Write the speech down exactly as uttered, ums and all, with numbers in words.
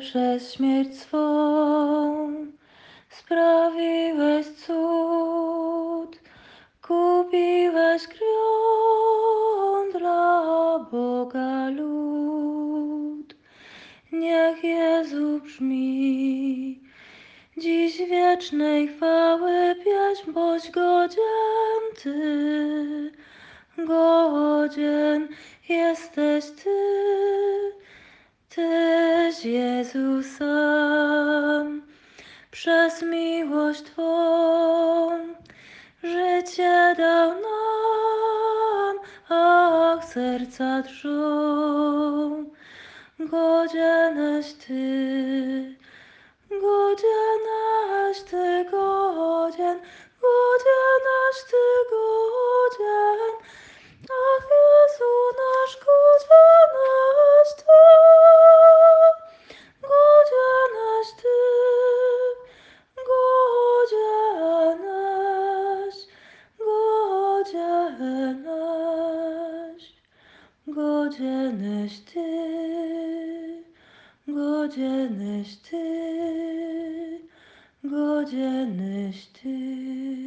przez śmierć swą sprawiłeś cud, kupiłeś krwią dla Boga lud. Niech Jezu brzmi dziś wiecznej chwały pieśń, boś godzien Ty, godzien jesteś Ty, Tyś Jezu sam. Przez miłość Twą życie dał nam, ach, serca drżą. Godzieneś Ty, godzieneś Ty, godzien, godzieneś Ty, godzien, ach, Jezu nasz, godzieneś Ty, godzieneś Ty, godzieneś, godzieneś, godzieneś Ty, godzieneś Ty, godzieneś Ty.